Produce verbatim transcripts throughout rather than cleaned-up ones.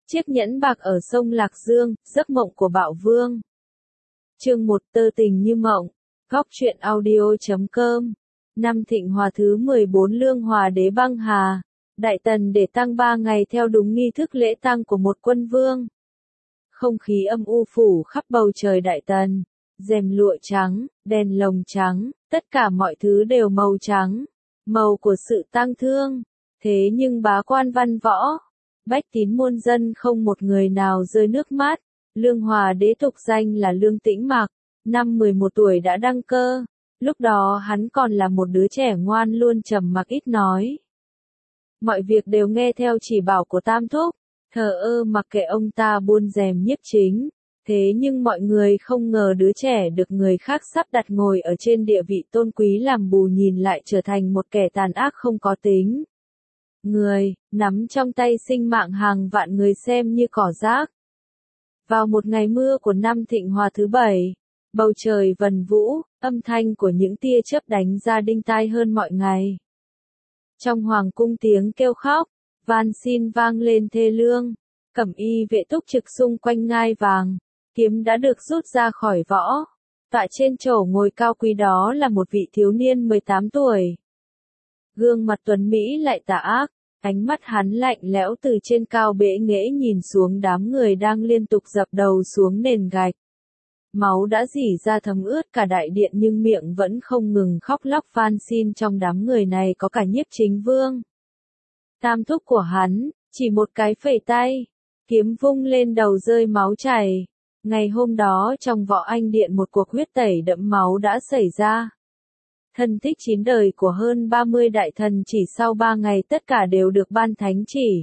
Chiếc nhẫn bạc ở sông Lạc Dương, giấc mộng của Bạo Vương. Chương một Tơ tình như mộng. Góc truyện audio chấm com. Năm Thịnh Hòa thứ mười bốn Lương Hòa đế băng hà. Đại tần để tang ba ngày theo đúng nghi thức lễ tang của một quân vương. Không khí âm u phủ khắp bầu trời đại tần. Rèm lụa trắng, đèn lồng trắng, tất cả mọi thứ đều màu trắng. Màu của sự tang thương. Thế nhưng bá quan văn võ, bách tín muôn dân không một người nào rơi nước mắt. Lương Hòa đế tục danh là Lương Tĩnh Mặc, năm mười một tuổi đã đăng cơ. Lúc đó hắn còn là một đứa trẻ ngoan luôn trầm mặc ít nói. Mọi việc đều nghe theo chỉ bảo của Tam Thúc, thờ ơ mặc kệ ông ta buôn rèm nhiếp chính. Thế nhưng mọi người không ngờ đứa trẻ được người khác sắp đặt ngồi ở trên địa vị tôn quý làm bù nhìn lại trở thành một kẻ tàn ác không có tính. Người, nắm trong tay sinh mạng hàng vạn người xem như cỏ rác. Vào một ngày mưa của năm Thịnh Hòa thứ bảy, bầu trời vần vũ, âm thanh của những tia chớp đánh ra đinh tai hơn mọi ngày. Trong hoàng cung tiếng kêu khóc, van xin vang lên thê lương, cẩm y vệ túc trực xung quanh ngai vàng, kiếm đã được rút ra khỏi võ. Tọa trên chổ ngồi cao quý đó là một vị thiếu niên mười tám tuổi. Gương mặt tuấn Mỹ lại tà ác, ánh mắt hắn lạnh lẽo từ trên cao bệ nghễ nhìn xuống đám người đang liên tục dập đầu xuống nền gạch. Máu đã rỉ ra thấm ướt cả đại điện nhưng miệng vẫn không ngừng khóc lóc van xin. Trong đám người này có cả Nhiếp Chính Vương. Tam thúc của hắn, chỉ một cái phẩy tay, kiếm vung lên đầu rơi máu chảy. Ngày hôm đó trong Võ Anh Điện một cuộc huyết tẩy đẫm máu đã xảy ra. Thân thích chín đời của hơn ba mươi đại thần chỉ sau ba ngày tất cả đều được ban thánh chỉ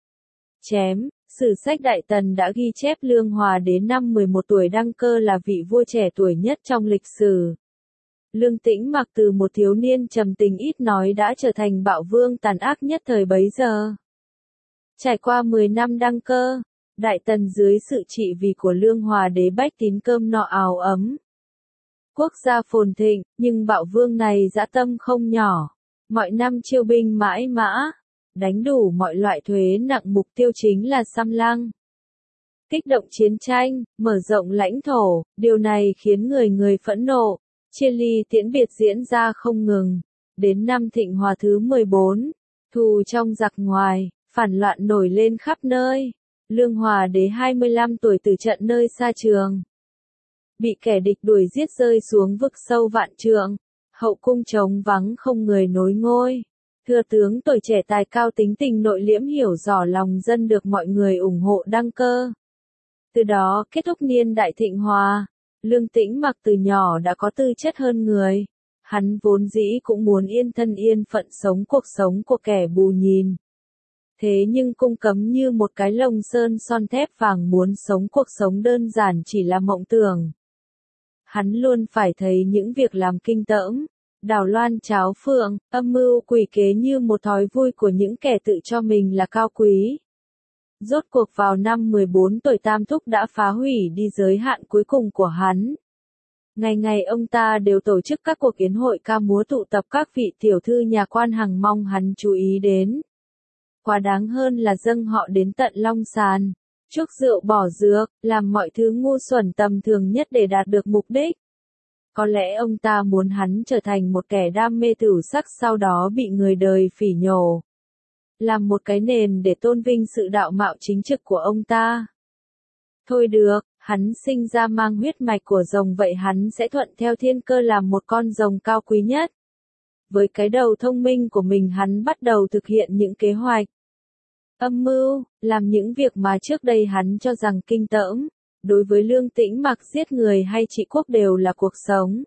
chém. Sử sách Đại Tần đã ghi chép Lương Hòa đến năm mười một tuổi đăng cơ là vị vua trẻ tuổi nhất trong lịch sử. Lương Tĩnh Mặc từ một thiếu niên trầm tình ít nói đã trở thành bạo vương tàn ác nhất thời bấy giờ. Trải qua mười năm đăng cơ, Đại Tần dưới sự trị vì của Lương Hòa đế bách tín cơm no áo ấm. Quốc gia phồn thịnh, nhưng bạo vương này dã tâm không nhỏ. Mọi năm chiêu binh mãi mã, đánh đủ mọi loại thuế nặng, mục tiêu chính là xâm lăng. Kích động chiến tranh, mở rộng lãnh thổ, điều này khiến người người phẫn nộ, chia ly tiễn biệt diễn ra không ngừng. Đến năm Thịnh Hòa thứ mười bốn, thù trong giặc ngoài, phản loạn nổi lên khắp nơi. Lương Hòa đế hai mươi lăm tuổi từ trận nơi xa trường, bị kẻ địch đuổi giết rơi xuống vực sâu vạn trượng, hậu cung trống vắng không người nối ngôi. Thừa tướng tuổi trẻ tài cao tính tình nội liễm hiểu rõ lòng dân được mọi người ủng hộ đăng cơ. Từ đó kết thúc niên đại Thịnh Hòa. Lương Tĩnh Mặc từ nhỏ đã có tư chất hơn người. Hắn vốn dĩ cũng muốn yên thân yên phận sống cuộc sống của kẻ bù nhìn. Thế nhưng cung cấm như một cái lồng sơn son thép vàng, muốn sống cuộc sống đơn giản chỉ là mộng tưởng. Hắn luôn phải thấy những việc làm kinh tởm, đảo loan cháo phượng, âm mưu quỷ kế như một thói vui của những kẻ tự cho mình là cao quý. Rốt cuộc vào năm mười bốn tuổi Tam Thúc đã phá hủy đi giới hạn cuối cùng của hắn. Ngày ngày ông ta đều tổ chức các cuộc yến hội ca múa tụ tập các vị tiểu thư nhà quan hằng mong hắn chú ý đến. Quá đáng hơn là dâng họ đến tận Long Sàn, chuốc rượu bỏ dược, làm mọi thứ ngu xuẩn tầm thường nhất để đạt được mục đích. Có lẽ ông ta muốn hắn trở thành một kẻ đam mê tửu sắc, sau đó bị người đời phỉ nhổ. Làm một cái nền để tôn vinh sự đạo mạo chính trực của ông ta. Thôi được, hắn sinh ra mang huyết mạch của rồng, vậy hắn sẽ thuận theo thiên cơ làm một con rồng cao quý nhất. Với cái đầu thông minh của mình hắn bắt đầu thực hiện những kế hoạch, âm mưu, làm những việc mà trước đây hắn cho rằng kinh tởm. Đối với Lương Tĩnh Mặc, giết người hay trị quốc đều là cuộc sống.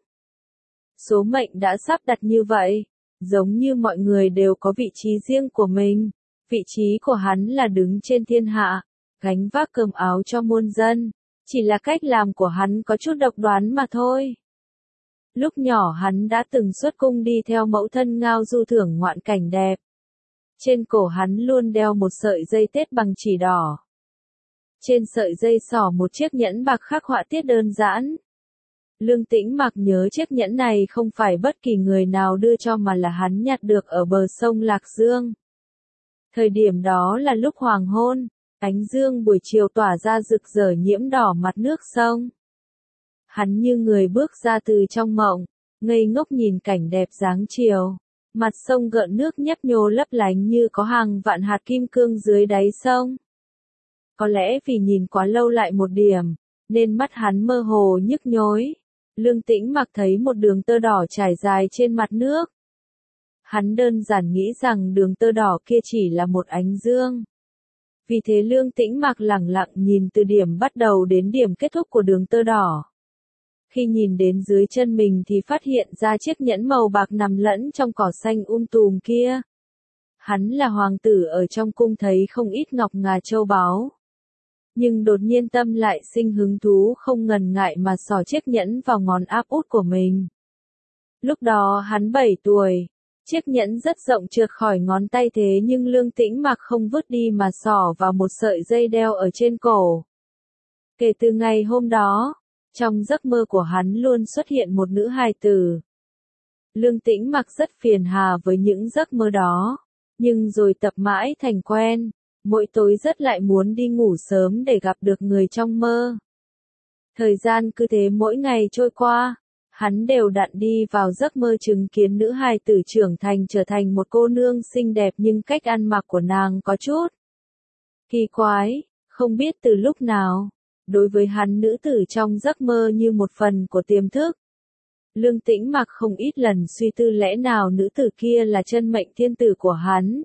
Số mệnh đã sắp đặt như vậy. Giống như mọi người đều có vị trí riêng của mình. Vị trí của hắn là đứng trên thiên hạ, gánh vác cơm áo cho muôn dân. Chỉ là cách làm của hắn có chút độc đoán mà thôi. Lúc nhỏ hắn đã từng xuất cung đi theo mẫu thân ngao du thưởng ngoạn cảnh đẹp. Trên cổ hắn luôn đeo một sợi dây tết bằng chỉ đỏ. Trên sợi dây xỏ một chiếc nhẫn bạc khắc họa tiết đơn giản. Lương Tĩnh Mặc nhớ chiếc nhẫn này không phải bất kỳ người nào đưa cho mà là hắn nhặt được ở bờ sông Lạc Dương. Thời điểm đó là lúc hoàng hôn, Ánh dương buổi chiều tỏa ra rực rỡ nhiễm đỏ mặt nước sông. Hắn như người bước ra từ trong mộng, ngây ngốc nhìn cảnh đẹp dáng chiều. Mặt sông gợn nước nhấp nhô lấp lánh như có hàng vạn hạt kim cương dưới đáy sông. Có lẽ vì nhìn quá lâu lại một điểm, nên mắt hắn mơ hồ nhức nhối. Lương Tĩnh Mặc thấy một đường tơ đỏ trải dài trên mặt nước. Hắn đơn giản nghĩ rằng đường tơ đỏ kia chỉ là một ánh dương. Vì thế Lương Tĩnh Mặc lẳng lặng nhìn từ điểm bắt đầu đến điểm kết thúc của đường tơ đỏ. Khi nhìn đến dưới chân mình thì phát hiện ra chiếc nhẫn màu bạc nằm lẫn trong cỏ xanh um tùm kia. Hắn là hoàng tử ở trong cung thấy không ít ngọc ngà châu báu. Nhưng đột nhiên tâm lại sinh hứng thú không ngần ngại mà xỏ chiếc nhẫn vào ngón áp út của mình. Lúc đó hắn bảy tuổi, chiếc nhẫn rất rộng trượt khỏi ngón tay thế nhưng Lương Tĩnh Mặc không vứt đi mà xỏ vào một sợi dây đeo ở trên cổ. Kể từ ngày hôm đó, trong giấc mơ của hắn luôn xuất hiện một nữ hài tử. Lương Tĩnh Mặc rất phiền hà với những giấc mơ đó, nhưng rồi tập mãi thành quen, mỗi tối rất lại muốn đi ngủ sớm để gặp được người trong mơ. Thời gian cứ thế mỗi ngày trôi qua, hắn đều đặn đi vào giấc mơ chứng kiến nữ hài tử trưởng thành trở thành một cô nương xinh đẹp nhưng cách ăn mặc của nàng có chút kỳ quái, không biết từ lúc nào. Đối với hắn nữ tử trong giấc mơ như một phần của tiềm thức. Lương Tĩnh Mặc không ít lần suy tư lẽ nào nữ tử kia là chân mệnh thiên tử của hắn.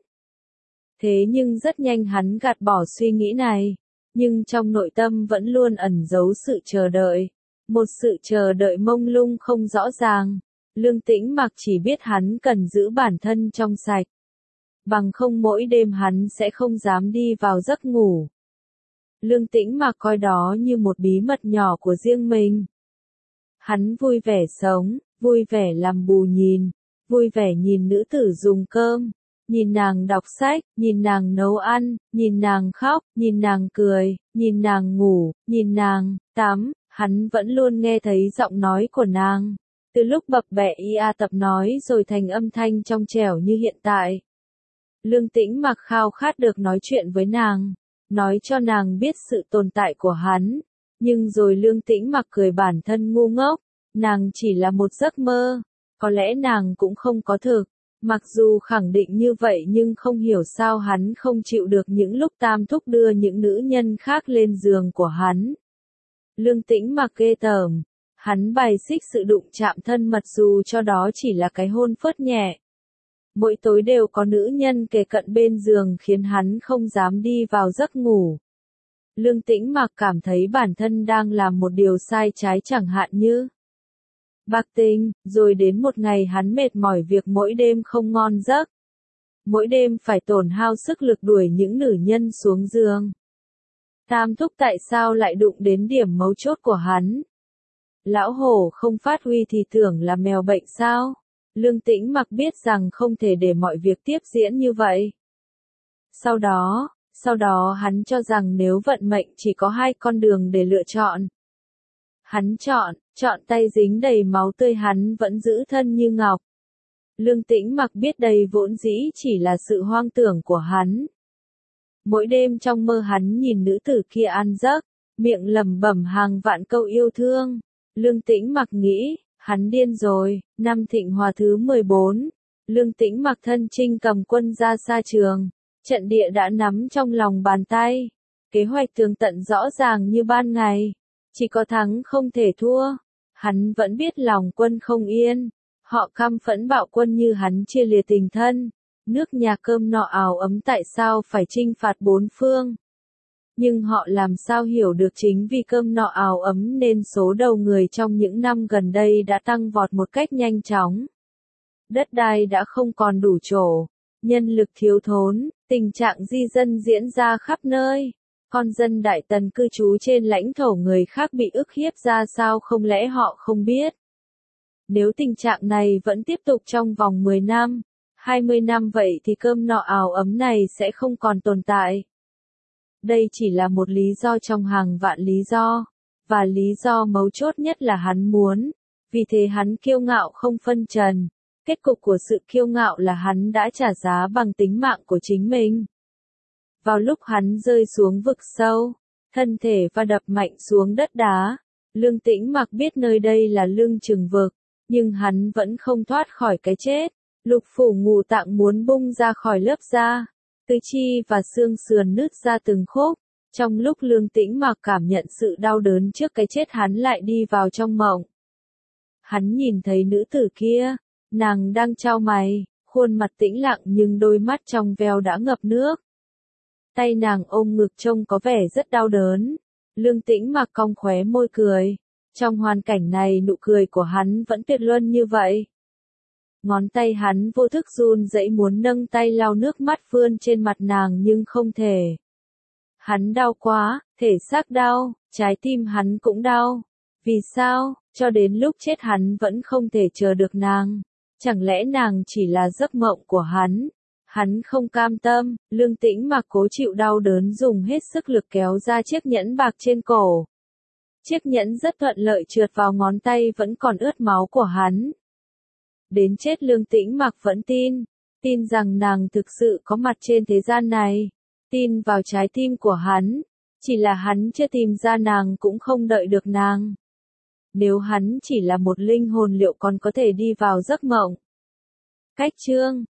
Thế nhưng rất nhanh hắn gạt bỏ suy nghĩ này, nhưng trong nội tâm vẫn luôn ẩn giấu sự chờ đợi. Một sự chờ đợi mông lung không rõ ràng. Lương Tĩnh Mặc chỉ biết hắn cần giữ bản thân trong sạch. Bằng không mỗi đêm hắn sẽ không dám đi vào giấc ngủ. Lương Tĩnh Mặc coi đó như một bí mật nhỏ của riêng mình. Hắn vui vẻ sống, vui vẻ làm bù nhìn, vui vẻ nhìn nữ tử dùng cơm, nhìn nàng đọc sách, nhìn nàng nấu ăn, nhìn nàng khóc, nhìn nàng cười, nhìn nàng ngủ, nhìn nàng tắm, hắn vẫn luôn nghe thấy giọng nói của nàng. Từ lúc bập bẹ ia tập nói rồi thành âm thanh trong trẻo như hiện tại. Lương Tĩnh Mặc khao khát được nói chuyện với nàng. Nói cho nàng biết sự tồn tại của hắn, nhưng rồi Lương Tĩnh Mặc cười bản thân ngu ngốc, nàng chỉ là một giấc mơ, có lẽ nàng cũng không có thực, mặc dù khẳng định như vậy nhưng không hiểu sao hắn không chịu được những lúc Tam Thúc đưa những nữ nhân khác lên giường của hắn. Lương Tĩnh Mặc ghê tởm, hắn bài xích sự đụng chạm thân mật dù cho đó chỉ là cái hôn phớt nhẹ. Mỗi tối đều có nữ nhân kề cận bên giường khiến hắn không dám đi vào giấc ngủ. Lương Tĩnh Mặc cảm thấy bản thân đang làm một điều sai trái chẳng hạn như bạc tình, rồi đến một ngày hắn mệt mỏi việc mỗi đêm không ngon giấc. Mỗi đêm phải tổn hao sức lực đuổi những nữ nhân xuống giường. Tam Thúc tại sao lại đụng đến điểm mấu chốt của hắn? Lão hổ không phát huy thì tưởng là mèo bệnh sao? Lương Tĩnh Mặc biết rằng không thể để mọi việc tiếp diễn như vậy. Sau đó, sau đó hắn cho rằng nếu vận mệnh chỉ có hai con đường để lựa chọn. Hắn chọn, chọn tay dính đầy máu tươi hắn vẫn giữ thân như ngọc. Lương Tĩnh Mặc biết đây vốn dĩ chỉ là sự hoang tưởng của hắn. Mỗi đêm trong mơ hắn nhìn nữ tử kia ăn giấc, miệng lẩm bẩm hàng vạn câu yêu thương. Lương Tĩnh Mặc nghĩ, hắn điên rồi. Năm Thịnh Hòa thứ mười bốn, Lương Tĩnh Mặc thân chinh cầm quân ra xa trường, trận địa đã nắm trong lòng bàn tay, kế hoạch tường tận rõ ràng như ban ngày, chỉ có thắng không thể thua. Hắn vẫn biết lòng quân không yên, họ căm phẫn bạo quân như hắn chia lìa tình thân, nước nhà cơm nọ ào ấm tại sao phải chinh phạt bốn phương. Nhưng họ làm sao hiểu được chính vì cơm nọ ào ấm nên số đầu người trong những năm gần đây đã tăng vọt một cách nhanh chóng. Đất đai đã không còn đủ chỗ, nhân lực thiếu thốn, tình trạng di dân diễn ra khắp nơi. Con dân Đại Tần cư trú trên lãnh thổ người khác bị ức hiếp ra sao không lẽ họ không biết. Nếu tình trạng này vẫn tiếp tục trong vòng mười năm, hai mươi năm vậy thì cơm nọ ào ấm này sẽ không còn tồn tại. Đây chỉ là một lý do trong hàng vạn lý do, và lý do mấu chốt nhất là hắn muốn, vì thế hắn kiêu ngạo không phân trần. Kết cục của sự kiêu ngạo là hắn đã trả giá bằng tính mạng của chính mình. Vào lúc hắn rơi xuống vực sâu, thân thể va đập mạnh xuống đất đá, Lương Tĩnh Mặc biết nơi đây là lương chừng vực, nhưng hắn vẫn không thoát khỏi cái chết. Lục phủ ngũ tạng muốn bung ra khỏi lớp da, tứ chi và xương sườn nứt ra từng khúc. Trong lúc Lương Tĩnh Mặc cảm nhận sự đau đớn trước cái chết, hắn lại đi vào trong mộng. Hắn nhìn thấy nữ tử kia, nàng đang chau mày, khuôn mặt tĩnh lặng nhưng đôi mắt trong veo đã ngập nước. Tay nàng ôm ngực trông có vẻ rất đau đớn. Lương Tĩnh Mặc cong khóe môi cười. Trong hoàn cảnh này nụ cười của hắn vẫn tuyệt luân như vậy. Ngón tay hắn vô thức run rẩy muốn nâng tay lau nước mắt vươn trên mặt nàng nhưng không thể. Hắn đau quá, thể xác đau, trái tim hắn cũng đau. Vì sao, cho đến lúc chết hắn vẫn không thể chờ được nàng? Chẳng lẽ nàng chỉ là giấc mộng của hắn? Hắn không cam tâm, Lương Tĩnh Mặc cố chịu đau đớn dùng hết sức lực kéo ra chiếc nhẫn bạc trên cổ. Chiếc nhẫn rất thuận lợi trượt vào ngón tay vẫn còn ướt máu của hắn. Đến chết Lương Tĩnh Mặc vẫn tin, tin rằng nàng thực sự có mặt trên thế gian này, tin vào trái tim của hắn, chỉ là hắn chưa tìm ra nàng cũng không đợi được nàng. Nếu hắn chỉ là một linh hồn liệu còn có thể đi vào giấc mộng. Cách chương